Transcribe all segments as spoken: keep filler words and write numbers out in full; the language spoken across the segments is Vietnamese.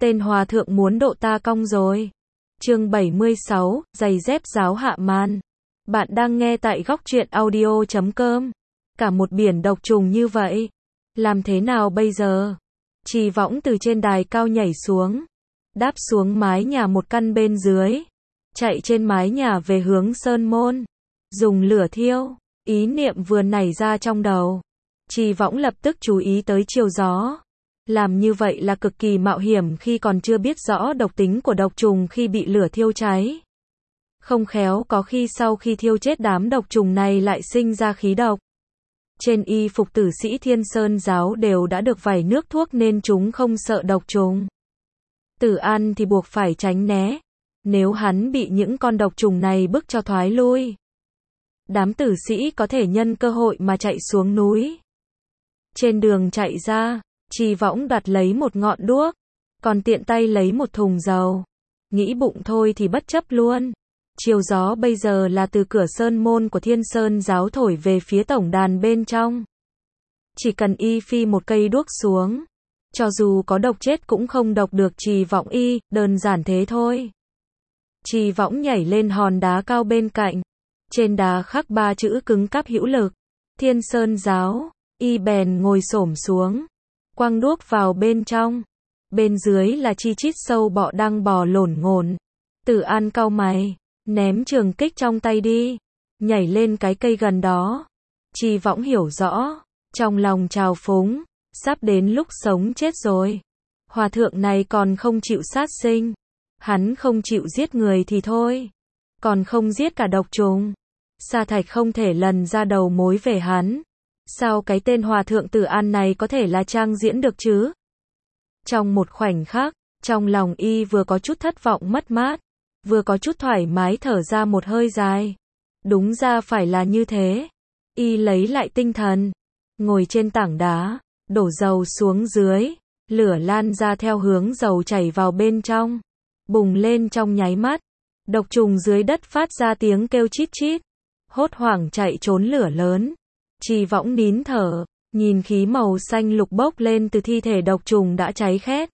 tên hòa thượng muốn độ ta cong rồi. Chương bảy mươi sáu, giày dép giáo hạ man. Bạn đang nghe tại góc truyện audio chấm com. Cả một biển độc trùng như vậy. Làm thế nào bây giờ? Trì Võng từ trên đài cao nhảy xuống. Đáp xuống mái nhà một căn bên dưới. Chạy trên mái nhà về hướng Sơn Môn. Dùng lửa thiêu. Ý niệm vừa nảy ra trong đầu. Trì Võng lập tức chú ý tới chiều gió. Làm như vậy là cực kỳ mạo hiểm khi còn chưa biết rõ độc tính của độc trùng khi bị lửa thiêu cháy. Không khéo có khi sau khi thiêu chết đám độc trùng này lại sinh ra khí độc. Trên y phục tử sĩ Thiên Sơn giáo đều đã được vẩy nước thuốc nên chúng không sợ độc trùng. Tử An thì buộc phải tránh né. Nếu hắn bị những con độc trùng này bức cho thoái lui, đám tử sĩ có thể nhân cơ hội mà chạy xuống núi. Trên đường chạy ra, Trì Võng đoạt lấy một ngọn đuốc, còn tiện tay lấy một thùng dầu. Nghĩ bụng thôi thì bất chấp luôn. Chiều gió bây giờ là từ cửa sơn môn của Thiên Sơn giáo thổi về phía tổng đàn bên trong. Chỉ cần y phi một cây đuốc xuống, cho dù có độc chết cũng không độc được Trì Võng y, đơn giản thế thôi. Trì Võng nhảy lên hòn đá cao bên cạnh. Trên đá khắc ba chữ cứng cáp hữu lực. Thiên Sơn giáo, y bèn ngồi xổm xuống. Quăng đuốc vào bên trong. Bên dưới là chi chít sâu bọ đang bò lổn ngổn. Tử An cau mày, ném trường kích trong tay đi, nhảy lên cái cây gần đó. Trì Võng hiểu rõ, trong lòng trào phúng, sắp đến lúc sống chết rồi. Hòa thượng này còn không chịu sát sinh, hắn không chịu giết người thì thôi, còn không giết cả độc trùng. Sa Thạch không thể lần ra đầu mối về hắn. Sao cái tên hòa thượng Tử An này có thể là trang diễn được chứ? Trong một khoảnh khắc, trong lòng y vừa có chút thất vọng mất mát, vừa có chút thoải mái thở ra một hơi dài. Đúng ra phải là như thế. Y lấy lại tinh thần, ngồi trên tảng đá, đổ dầu xuống dưới, lửa lan ra theo hướng dầu chảy vào bên trong, bùng lên trong nháy mắt. Độc trùng dưới đất phát ra tiếng kêu chít chít, hốt hoảng chạy trốn lửa lớn. Trì Võng nín thở, nhìn khí màu xanh lục bốc lên từ thi thể độc trùng đã cháy khét.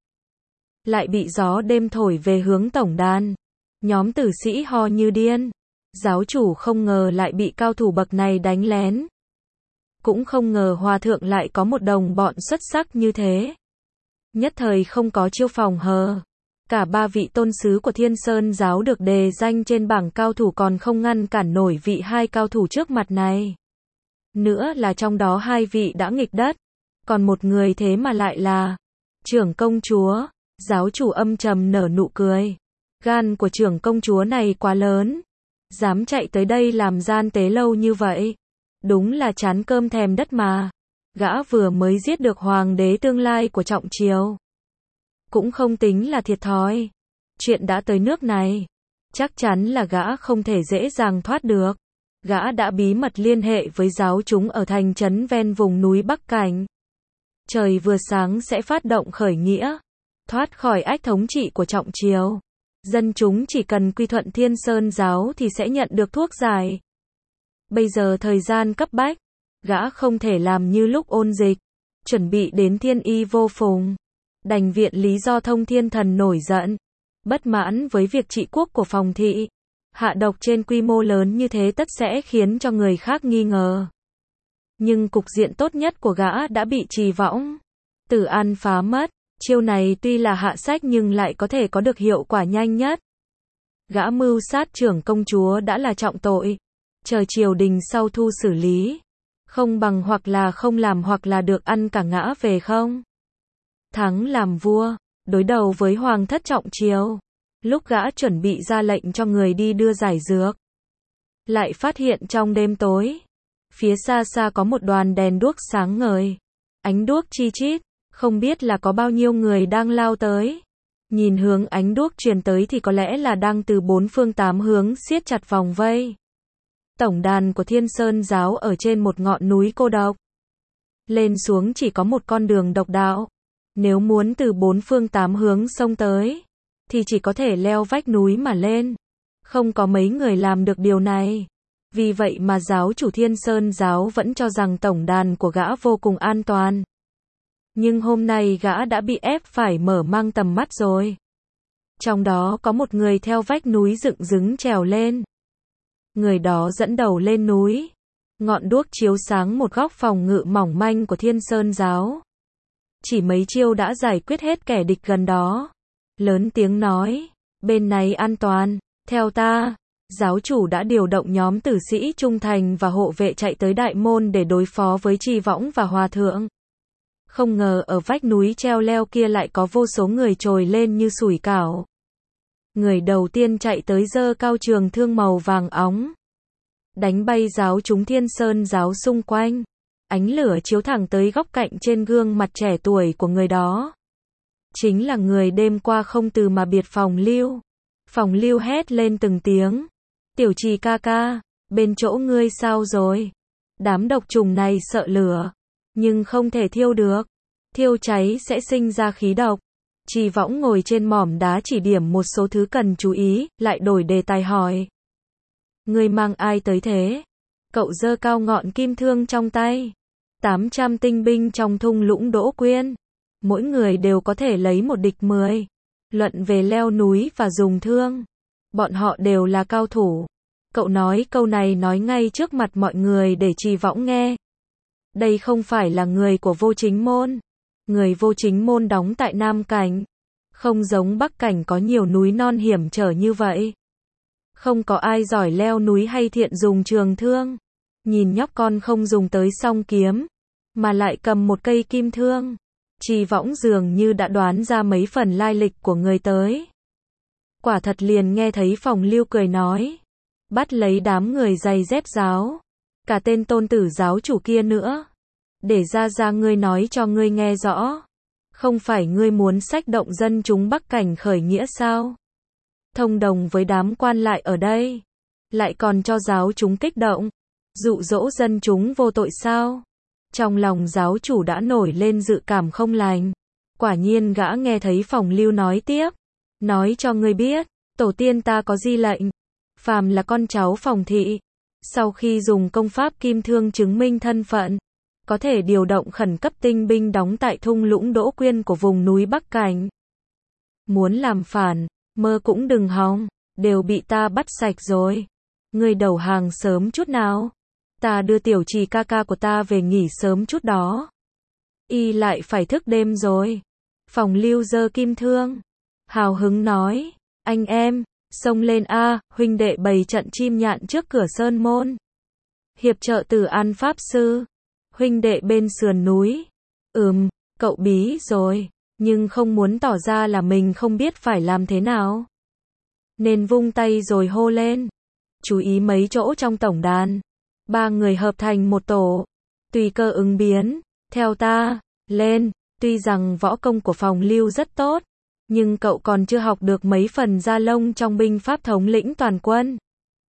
Lại bị gió đêm thổi về hướng tổng đàn. Nhóm tử sĩ ho như điên. Giáo chủ không ngờ lại bị cao thủ bậc này đánh lén. Cũng không ngờ hòa thượng lại có một đồng bọn xuất sắc như thế. Nhất thời không có chiêu phòng hờ. Cả ba vị tôn sứ của Thiên Sơn giáo được đề danh trên bảng cao thủ còn không ngăn cản nổi vị hai cao thủ trước mặt này. Nữa là trong đó hai vị đã nghịch đất, còn một người thế mà lại là trưởng công chúa. Giáo chủ âm trầm nở nụ cười. Gan của trưởng công chúa này quá lớn, dám chạy tới đây làm gian tế lâu như vậy. Đúng là chán cơm thèm đất mà. Gã vừa mới giết được hoàng đế tương lai của trọng triều, cũng không tính là thiệt thòi. Chuyện đã tới nước này, chắc chắn là gã không thể dễ dàng thoát được. Gã đã bí mật liên hệ với giáo chúng ở thành trấn ven vùng núi Bắc Cảnh. Trời vừa sáng sẽ phát động khởi nghĩa, thoát khỏi ách thống trị của trọng triều. Dân chúng chỉ cần quy thuận Thiên Sơn giáo thì sẽ nhận được thuốc giải. Bây giờ thời gian cấp bách, gã không thể làm như lúc ôn dịch, chuẩn bị đến thiên y vô phùng. Đành viện lý do Thông Thiên Thần nổi giận, bất mãn với việc trị quốc của phòng thị. Hạ độc trên quy mô lớn như thế tất sẽ khiến cho người khác nghi ngờ. Nhưng cục diện tốt nhất của gã đã bị Trì Võng Tử An phá mất. Chiêu này tuy là hạ sách nhưng lại có thể có được hiệu quả nhanh nhất. Gã mưu sát trưởng công chúa đã là trọng tội, chờ triều đình sau thu xử lý. Không bằng hoặc là không làm hoặc là được ăn cả ngã về không. Thắng làm vua, đối đầu với hoàng thất trọng triều. Lúc gã chuẩn bị ra lệnh cho người đi đưa giải dược, lại phát hiện trong đêm tối, phía xa xa có một đoàn đèn đuốc sáng ngời, ánh đuốc chi chít, không biết là có bao nhiêu người đang lao tới. Nhìn hướng ánh đuốc truyền tới thì có lẽ là đang từ bốn phương tám hướng siết chặt vòng vây. Tổng đàn của Thiên Sơn giáo ở trên một ngọn núi cô độc. Lên xuống chỉ có một con đường độc đạo. Nếu muốn từ bốn phương tám hướng xông tới, thì chỉ có thể leo vách núi mà lên. Không có mấy người làm được điều này. Vì vậy mà giáo chủ Thiên Sơn giáo vẫn cho rằng tổng đàn của gã vô cùng an toàn. Nhưng hôm nay gã đã bị ép phải mở mang tầm mắt rồi. Trong đó có một người theo vách núi dựng đứng trèo lên. Người đó dẫn đầu lên núi. Ngọn đuốc chiếu sáng một góc phòng ngự mỏng manh của Thiên Sơn giáo. Chỉ mấy chiêu đã giải quyết hết kẻ địch gần đó. Lớn tiếng nói, bên này an toàn, theo ta. Giáo chủ đã điều động nhóm tử sĩ trung thành và hộ vệ chạy tới đại môn để đối phó với Trì Võng và Hòa Thượng. Không ngờ ở vách núi treo leo kia lại có vô số người trồi lên như sủi cảo. Người đầu tiên chạy tới giơ cao trường thương màu vàng óng, đánh bay giáo chúng Thiên Sơn giáo xung quanh. Ánh lửa chiếu thẳng tới góc cạnh trên gương mặt trẻ tuổi của người đó. Chính là người đêm qua không từ mà biệt Phòng Lưu. Phòng Lưu hét lên từng tiếng. Tiểu Trì ca ca, bên chỗ ngươi sao rồi? Đám độc trùng này sợ lửa, nhưng không thể thiêu được. Thiêu cháy sẽ sinh ra khí độc. Trì Võng ngồi trên mỏm đá chỉ điểm một số thứ cần chú ý, lại đổi đề tài hỏi. Ngươi mang ai tới thế? Cậu giơ cao ngọn kim thương trong tay. tám trăm tinh binh trong thung lũng Đỗ Quyên. Mỗi người đều có thể lấy một địch mười. Luận về leo núi và dùng thương. Bọn họ đều là cao thủ. Cậu nói câu này nói ngay trước mặt mọi người để Trì Võng nghe. Đây không phải là người của Vô Chính Môn. Người Vô Chính Môn đóng tại Nam Cảnh. Không giống Bắc Cảnh có nhiều núi non hiểm trở như vậy. Không có ai giỏi leo núi hay thiện dùng trường thương. Nhìn nhóc con không dùng tới song kiếm, mà lại cầm một cây kim thương. Trì Võng dường như đã đoán ra mấy phần lai lịch của người tới. Quả thật liền nghe thấy Phòng Lưu cười nói. Bắt lấy đám người giày dép giáo. Cả tên tôn tử giáo chủ kia nữa. Để ra ra ngươi nói cho ngươi nghe rõ. Không phải ngươi muốn xách động dân chúng Bắc Cảnh khởi nghĩa sao? Thông đồng với đám quan lại ở đây. Lại còn cho giáo chúng kích động. Dụ dỗ dân chúng vô tội sao? Trong lòng giáo chủ đã nổi lên dự cảm không lành. Quả nhiên gã nghe thấy Phòng Lưu nói tiếp. Nói cho ngươi biết, tổ tiên ta có di lệnh. Phàm là con cháu Phòng thị. Sau khi dùng công pháp kim thương chứng minh thân phận, có thể điều động khẩn cấp tinh binh đóng tại thung lũng Đỗ Quyên của vùng núi Bắc Cảnh. Muốn làm phản, mơ cũng đừng hòng, đều bị ta bắt sạch rồi. Ngươi đầu hàng sớm chút nào. Ta đưa Tiểu Trì ca ca của ta về nghỉ sớm chút đó. Y lại phải thức đêm rồi. Phòng Lưu giơ kim thương. Hào hứng nói, anh em, xông lên a, huynh đệ bày trận chim nhạn trước cửa sơn môn. Hiệp trợ Từ An Pháp Sư. Huynh đệ bên sườn núi. Ừm, cậu bí rồi, nhưng không muốn tỏ ra là mình không biết phải làm thế nào. Nên vung tay rồi hô lên. Chú ý mấy chỗ trong tổng đàn. Ba người hợp thành một tổ. Tùy cơ ứng biến. Theo ta, lên. Tuy rằng võ công của Phòng Lưu rất tốt, nhưng cậu còn chưa học được mấy phần da lông trong binh pháp thống lĩnh toàn quân.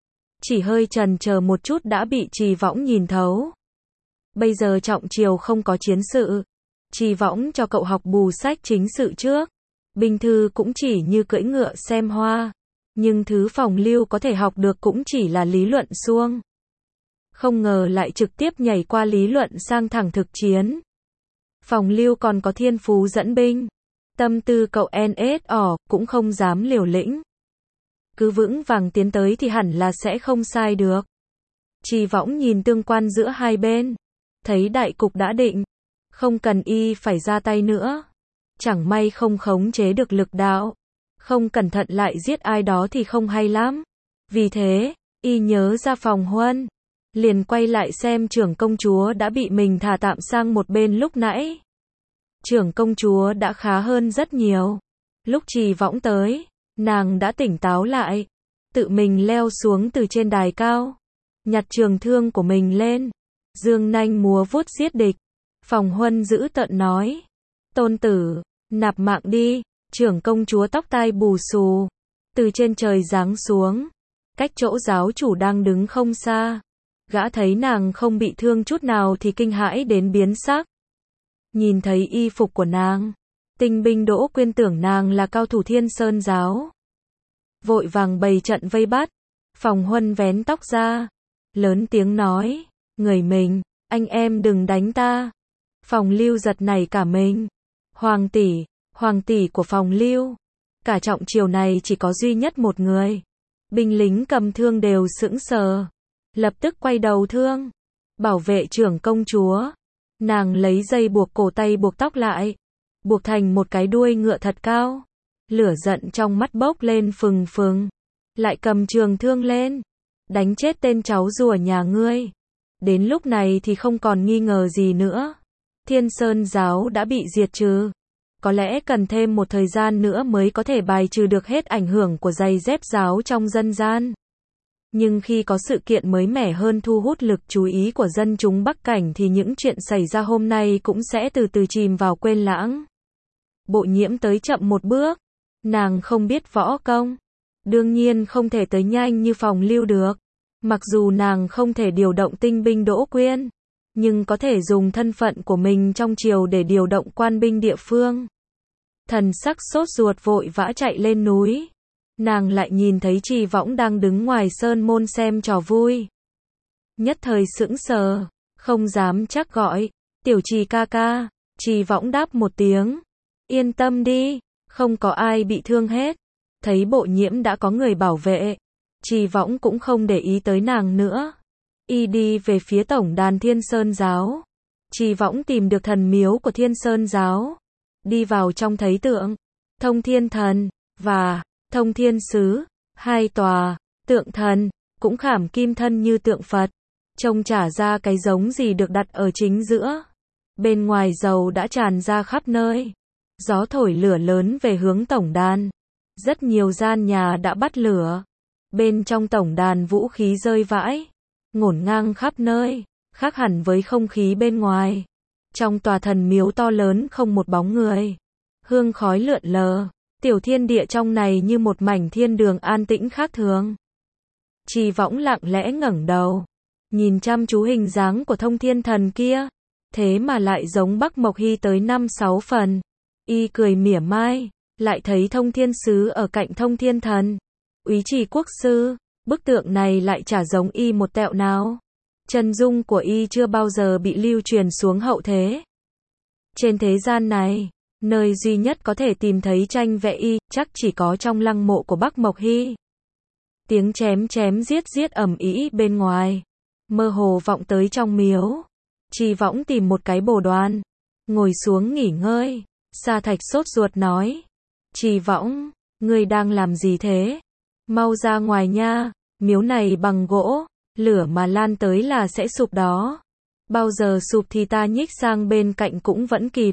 Chỉ hơi chần chờ một chút đã bị Trì Võng nhìn thấu. Bây giờ trọng triều không có chiến sự. Trì Võng cho cậu học bù sách chính sự trước. Binh thư cũng chỉ như cưỡi ngựa xem hoa. Nhưng thứ Phòng Lưu có thể học được cũng chỉ là lý luận suông. Không ngờ lại trực tiếp nhảy qua lý luận sang thẳng thực chiến. Phòng Lưu còn có thiên phú dẫn binh. Tâm tư cậu en ét ỏ, cũng không dám liều lĩnh. Cứ vững vàng tiến tới thì hẳn là sẽ không sai được. Trì Võng nhìn tương quan giữa hai bên. Thấy đại cục đã định. Không cần y phải ra tay nữa. Chẳng may không khống chế được lực đạo. Không cẩn thận lại giết ai đó thì không hay lắm. Vì thế, y nhớ ra Phòng Huân. Liền quay lại xem trưởng công chúa đã bị mình thả tạm sang một bên lúc nãy. Trưởng công chúa đã khá hơn rất nhiều. Lúc Trì Võng tới, nàng đã tỉnh táo lại. Tự mình leo xuống từ trên đài cao. Nhặt trường thương của mình lên. Dương nanh múa vuốt giết địch. Phòng Huân giữ tợn nói. Tôn tử, nạp mạng đi. Trưởng công chúa tóc tai bù xù. Từ trên trời giáng xuống. Cách chỗ giáo chủ đang đứng không xa. Gã thấy nàng không bị thương chút nào thì kinh hãi đến biến sắc. Nhìn thấy y phục của nàng, tinh binh Đỗ Quyên tưởng nàng là cao thủ Thiên Sơn giáo. Vội vàng bày trận vây bắt. Phòng Huân vén tóc ra, lớn tiếng nói, người mình, anh em đừng đánh ta. Phòng Lưu giật nảy cả mình. Hoàng tỷ, hoàng tỷ của Phòng Lưu. Cả trọng triều này chỉ có duy nhất một người. Binh lính cầm thương đều sững sờ. Lập tức quay đầu thương. Bảo vệ trưởng công chúa. Nàng lấy dây buộc cổ tay buộc tóc lại. Buộc thành một cái đuôi ngựa thật cao. Lửa giận trong mắt bốc lên phừng phừng. Lại cầm trường thương lên. Đánh chết tên cháu rùa nhà ngươi. Đến lúc này thì không còn nghi ngờ gì nữa. Thiên Sơn giáo đã bị diệt trừ. Có lẽ cần thêm một thời gian nữa mới có thể bài trừ được hết ảnh hưởng của giày dép giáo trong dân gian. Nhưng khi có sự kiện mới mẻ hơn thu hút lực chú ý của dân chúng Bắc Cảnh thì những chuyện xảy ra hôm nay cũng sẽ từ từ chìm vào quên lãng. Bộ Nhiễm tới chậm một bước. Nàng không biết võ công. Đương nhiên không thể tới nhanh như Phòng Lưu được. Mặc dù nàng không thể điều động tinh binh Đỗ Quyên, nhưng có thể dùng thân phận của mình trong triều để điều động quan binh địa phương. Thần sắc sốt ruột vội vã chạy lên núi. Nàng lại nhìn thấy Trì Võng đang đứng ngoài sơn môn xem trò vui. Nhất thời sững sờ, không dám chắc gọi, tiểu Trì ca ca. Trì Võng đáp một tiếng, yên tâm đi, không có ai bị thương hết. Thấy Bộ Nhiễm đã có người bảo vệ, Trì Võng cũng không để ý tới nàng nữa. Y đi về phía tổng đàn Thiên Sơn giáo. Trì Võng tìm được thần miếu của Thiên Sơn giáo. Đi vào trong thấy tượng Thông Thiên Thần và Thông Thiên Sứ, hai tòa tượng thần cũng khảm kim thân như tượng Phật, trông chả ra cái giống gì được đặt ở chính giữa. Bên ngoài dầu đã tràn ra khắp nơi. Gió thổi lửa lớn về hướng tổng đàn. Rất nhiều gian nhà đã bắt lửa. Bên trong tổng đàn vũ khí rơi vãi, ngổn ngang khắp nơi, khác hẳn với không khí bên ngoài. Trong tòa thần miếu to lớn không một bóng người. Hương khói lượn lờ, tiểu thiên địa trong này như một mảnh thiên đường an tĩnh khác thường. Trì Võng lặng lẽ ngẩng đầu, nhìn chăm chú hình dáng của Thông Thiên Thần kia, thế mà lại giống Bắc Mộc Hy tới năm sáu phần. Y cười mỉa mai, lại thấy Thông Thiên Sứ ở cạnh Thông Thiên Thần. Úy Trì quốc sư, bức tượng này lại chả giống y một tẹo nào. Chân dung của y chưa bao giờ bị lưu truyền xuống hậu thế. Trên thế gian này, nơi duy nhất có thể tìm thấy tranh vẽ y, chắc chỉ có trong lăng mộ của Bắc Mộc Hy. Tiếng chém chém giết giết ầm ĩ bên ngoài, mơ hồ vọng tới trong miếu. Trì Võng tìm một cái bồ đoàn, ngồi xuống nghỉ ngơi. Sa Thạch sốt ruột nói, Trì Võng, ngươi đang làm gì thế? Mau ra ngoài nha, miếu này bằng gỗ, lửa mà lan tới là sẽ sụp đó. Bao giờ sụp thì ta nhích sang bên cạnh cũng vẫn kịp.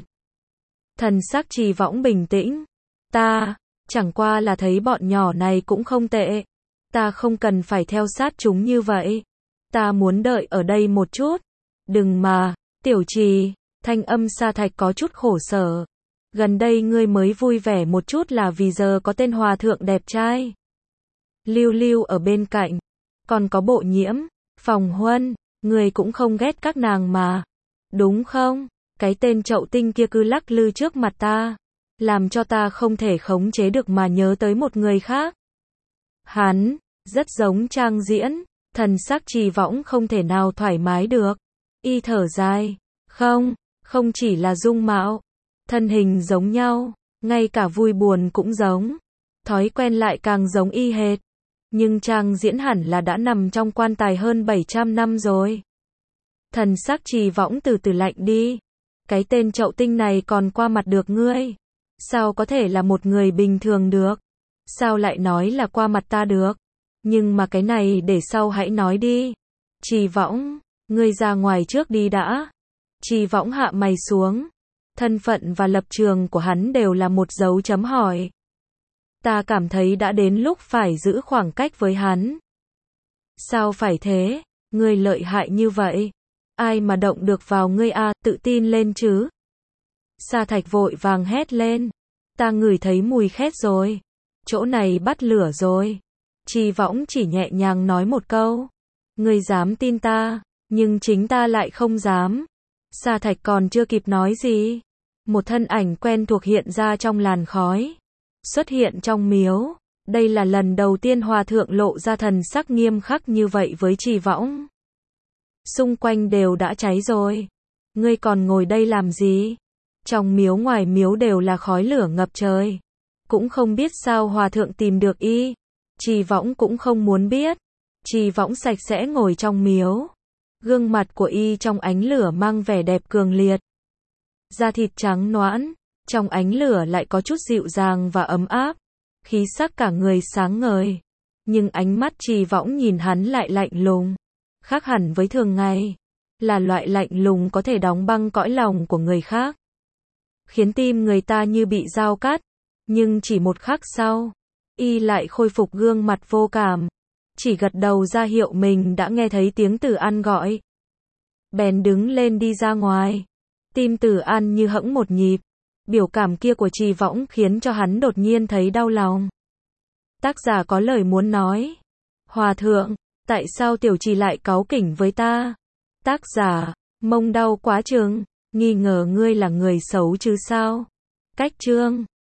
Thần sắc Trì Võng bình tĩnh. Ta, chẳng qua là thấy bọn nhỏ này cũng không tệ. Ta không cần phải theo sát chúng như vậy. Ta muốn đợi ở đây một chút. Đừng mà, tiểu Trì, thanh âm Sa Thạch có chút khổ sở. Gần đây ngươi mới vui vẻ một chút là vì giờ có tên hòa thượng đẹp trai. Lưu Lưu ở bên cạnh. Còn có Bộ Nhiễm, Phòng Huân, ngươi cũng không ghét các nàng mà. Đúng không? Cái tên Chậu Tinh kia cứ lắc lư trước mặt ta, làm cho ta không thể khống chế được mà nhớ tới một người khác. Hắn, rất giống Trang Diễn. Thần sắc Trì Võng không thể nào thoải mái được. Y thở dài. Không, không chỉ là dung mạo, thân hình giống nhau, ngay cả vui buồn cũng giống. Thói quen lại càng giống y hệt. Nhưng Trang Diễn hẳn là đã nằm trong quan tài hơn bảy trăm năm rồi. Thần sắc Trì Võng từ từ lạnh đi. Cái tên Chậu Tinh này còn qua mặt được ngươi? Sao có thể là một người bình thường được? Sao lại nói là qua mặt ta được? Nhưng mà cái này để sau hãy nói đi. Trì Võng, ngươi ra ngoài trước đi đã. Trì Võng hạ mày xuống. Thân phận và lập trường của hắn đều là một dấu chấm hỏi. Ta cảm thấy đã đến lúc phải giữ khoảng cách với hắn. Sao phải thế? Ngươi lợi hại như vậy. Ai mà động được vào ngươi a, à, tự tin lên chứ. Sa Thạch vội vàng hét lên. Ta ngửi thấy mùi khét rồi. Chỗ này bắt lửa rồi. Trì Võng chỉ nhẹ nhàng nói một câu. Ngươi dám tin ta, nhưng chính ta lại không dám. Sa Thạch còn chưa kịp nói gì. Một thân ảnh quen thuộc hiện ra trong làn khói. Xuất hiện trong miếu. Đây là lần đầu tiên hòa thượng lộ ra thần sắc nghiêm khắc như vậy với Trì Võng. Xung quanh đều đã cháy rồi. Ngươi còn ngồi đây làm gì? Trong miếu ngoài miếu đều là khói lửa ngập trời. Cũng không biết sao hòa thượng tìm được y. Trì Võng cũng không muốn biết. Trì Võng sạch sẽ ngồi trong miếu. Gương mặt của y trong ánh lửa mang vẻ đẹp cường liệt. Da thịt trắng nõn, trong ánh lửa lại có chút dịu dàng và ấm áp. Khí sắc cả người sáng ngời. Nhưng ánh mắt Trì Võng nhìn hắn lại lạnh lùng. Khác hẳn với thường ngày. Là loại lạnh lùng có thể đóng băng cõi lòng của người khác. Khiến tim người ta như bị dao cắt. Nhưng chỉ một khắc sau, y lại khôi phục gương mặt vô cảm. Chỉ gật đầu ra hiệu mình đã nghe thấy tiếng Tử An gọi. Bèn đứng lên đi ra ngoài. Tim Tử An như hẫng một nhịp. Biểu cảm kia của Trì Võng khiến cho hắn đột nhiên thấy đau lòng. Tác giả có lời muốn nói. Hòa thượng, tại sao tiểu trì lại cáu kỉnh với ta? Tác giả, mông đau quá chừng, nghi ngờ ngươi là người xấu chứ sao? Cách chương